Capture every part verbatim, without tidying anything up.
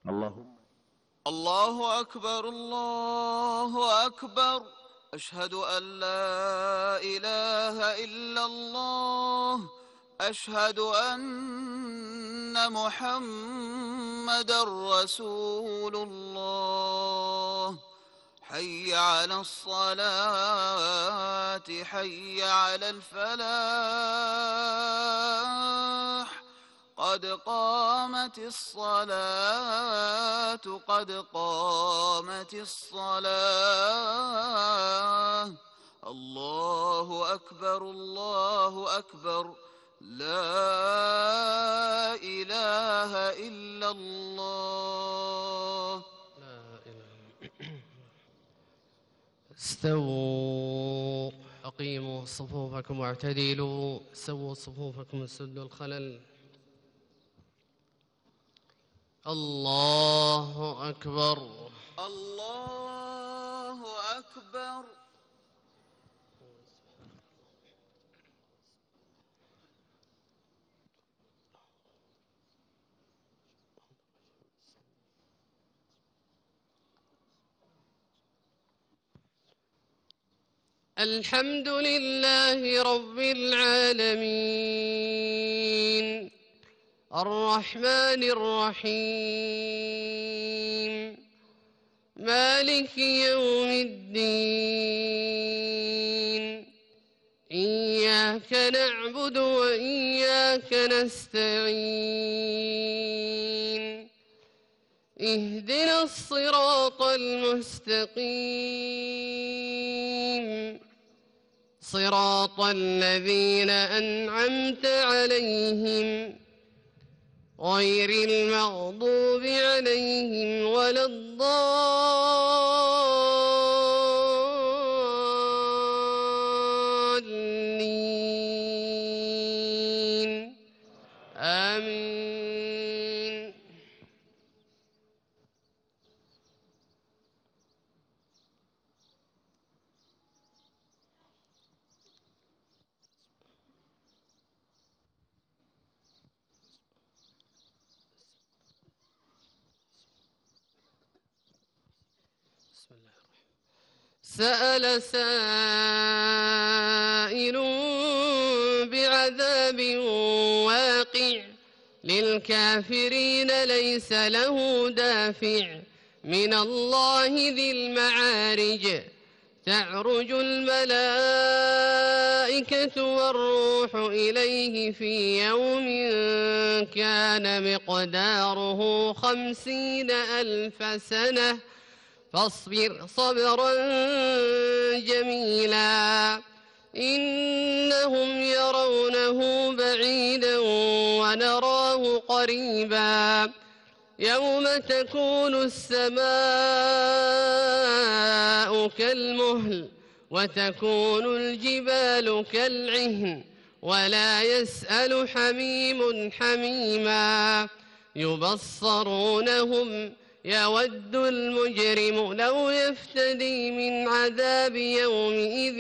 اللهم الله أكبر الله أكبر. أشهد أن لا إله إلا الله. أشهد أن محمدًا رسول الله. حي على الصلاة حي على الفلاح. قد قامت الصلاة قد قامت الصلاة. الله أكبر الله أكبر. لا إله إلا الله. لا إله. استووا، أقيموا صفوفكم واعتدلوا، سووا صفوفكم وسدوا الخلل. الله أكبر الله أكبر. الحمد لله رب العالمين الرحمن الرحيم مالك يوم الدين. إياك نعبد وإياك نستعين. اهدنا الصراط المستقيم صراط الذين أنعمت عليهم غير المغضوب عليهم ولا الضالين. آمين. بسم الله الرحمن. سأل سائل بعذاب واقع للكافرين ليس له دافع من الله ذي المعارج. تعرج الملائكة والروح إليه في يوم كان مقداره خمسين ألف سنة فاصبر صبرا جميلا. إنهم يرونه بعيدا ونراه قريبا. يوم تكون السماء كالمهل وتكون الجبال كالعهن ولا يسأل حميم حميما. يبصرونهم يود المجرم لو يفتدي من عذاب يومئذ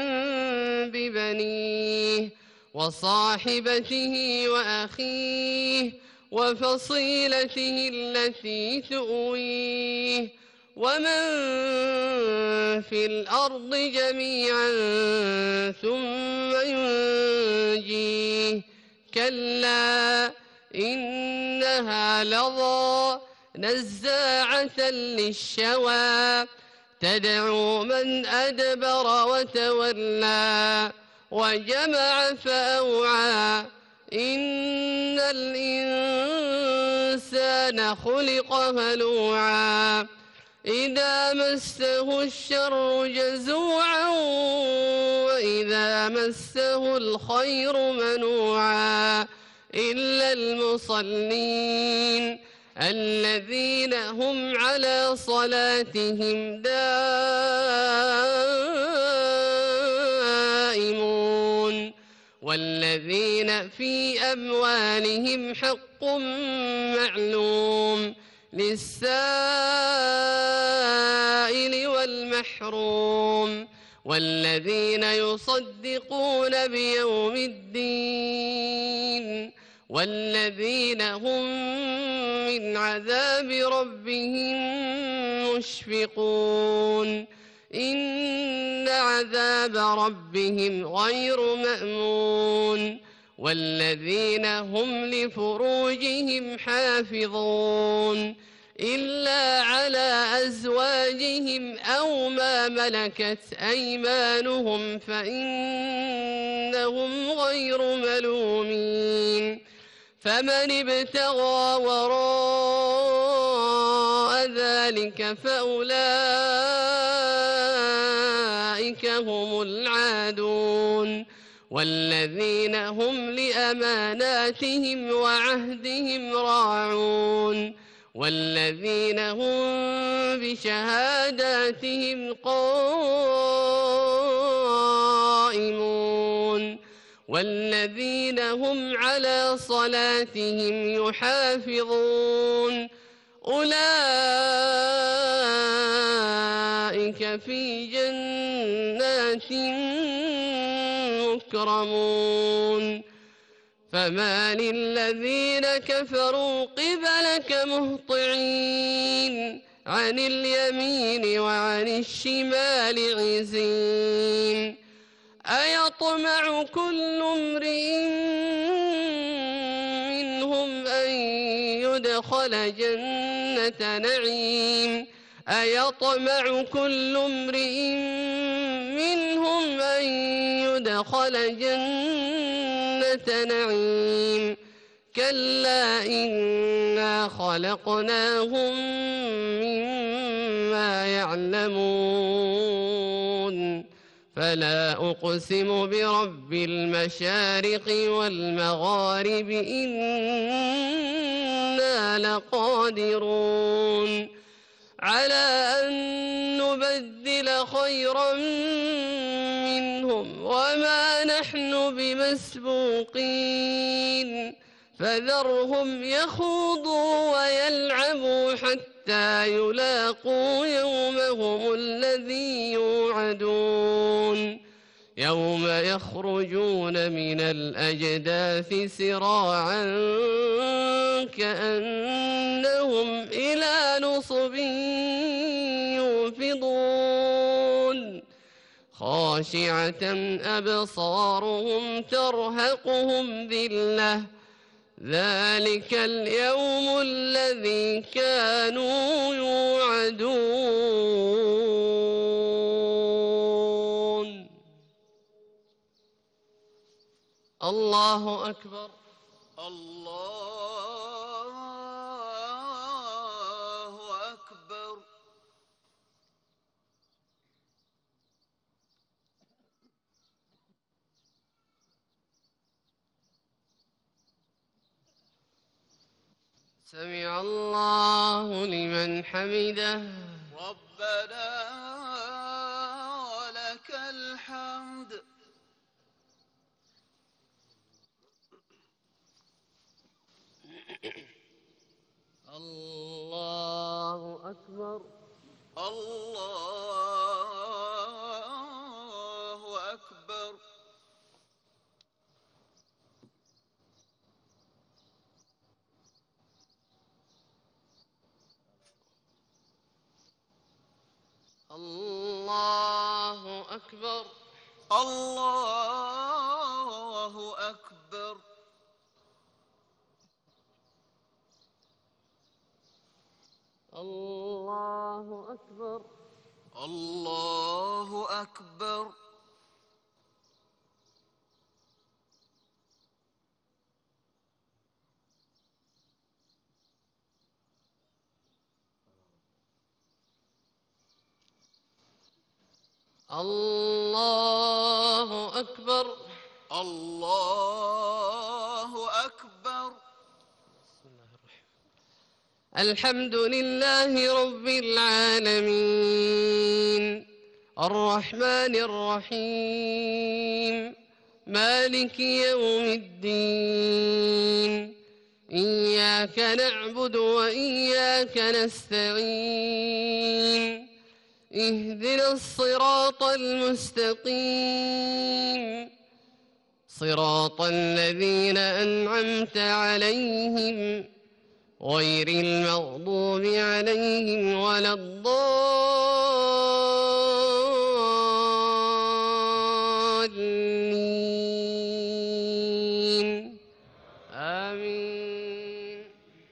ببنيه وصاحبته وأخيه وفصيلته التي تؤويه ومن في الأرض جميعا ثم ينجيه. كلا إنها لظى نزاعة للشوى تدعو من أدبر وتولى وجمع فأوعى. إن الإنسان خلق هلوعا إذا مسه الشر جزوعا وإذا مسه الخير منوعا إلا المصلين الذين هم على صلاتهم دائمون والذين في أموالهم حق معلوم للسائل والمحروم والذين يصدقون بيوم الدين والذين هم من عذاب ربهم مشفقون إن عذاب ربهم غير مأمون والذين هم لفروجهم حافظون إلا على أزواجهم أو ما ملكت أيمانهم فإنهم غير ملومين فمن ابتغى وراء ذلك فأولئك هم العادون والذين هم لأماناتهم وعهدهم راعون والذين هم بشهاداتهم قائمون والذين هم على صلاتهم يحافظون أولئك في جنات مكرمون فما للذين كفروا قبلك مهطعين عن اليمين وعن الشمال عزين أيطمع كل امرئ منهم أن يدخل جنة نعيم أيطمع كل امرئ منهم أن يدخل جنة نعيم كلا إنا خلقناهم مما يعلمون فلا أقسم برب المشارق والمغارب إنا لقادرون على أن نبدل خيرا منهم وما نحن بمسبوقين فذرهم يخوضوا ويلعبوا حتى يلاقوا يومهم الذي يوعدون يوم يخرجون من الأجداث سراعا كأنهم إلى نصب يوفضون خاشعة أبصارهم ترهقهم ذلة ذلك اليوم الذي كانوا يوعدون الله أكبر الله أكبر. سمع الله لمن حمده ربنا ولك الحمد. الله أكبر الله أكبر. الله أكبر الله أكبر. الله أكبر الله أكبر. الله أكبر الله أكبر. الحمد لله رب العالمين الرحمن الرحيم مالك يوم الدين إياك نعبد وإياك نستعين اهدنا الصراط المستقيم صراط الذين أنعمت عليهم غير المغضوب عليهم ولا الضالين آمين.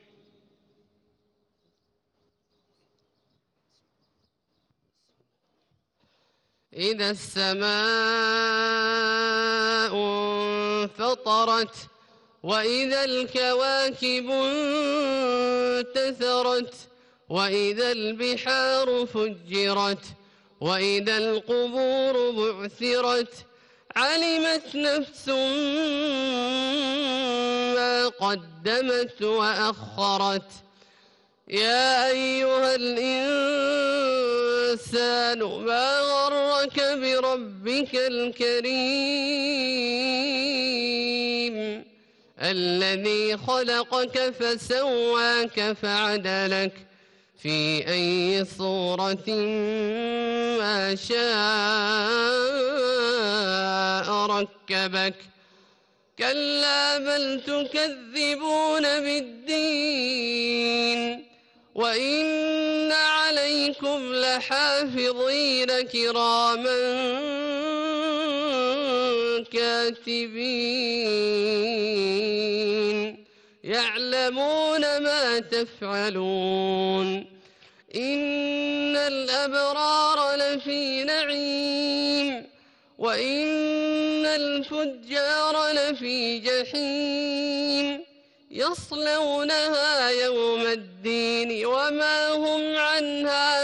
إذا السماء انفطرت وإذا الكواكب انتثرت وإذا البحار فجرت وإذا القبور بعثرت علمت نفس ما قدمت وأخرت. يا أيها الإنسان ما غرك بربك الكريم الذي خلقك فسواك فعدلك في أي صورة ما شاء ركبك. كلا بل تكذبون بالدين وإن عليكم لحافظين كراما كاتبين يعلمون ما تفعلون. إن الأبرار لفي نعيم وإن الفجار لفي جحيم يصلونها يوم الدين وما هم عنها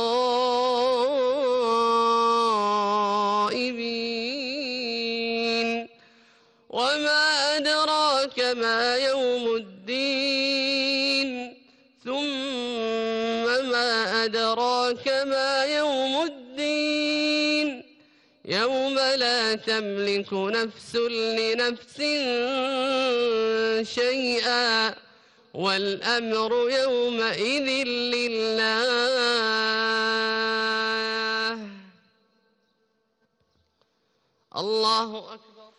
بغائبين. وما أدراك ما يوم الدين ثم ما أدراك ما يوم الدين يوم لا تملك نفس لنفس شيئا والأمر يومئذ لله. الله أكبر.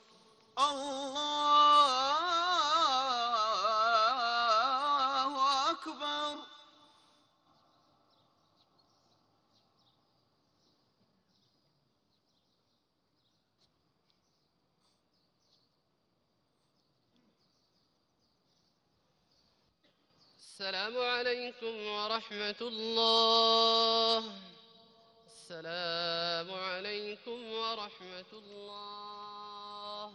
الله أكبر. السلام عليكم ورحمة الله. السلام عليكم ورحمة الله.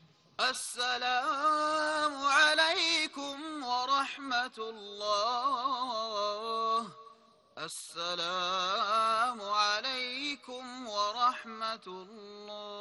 السلام عليكم ورحمة الله. السلام عليكم ورحمة الله.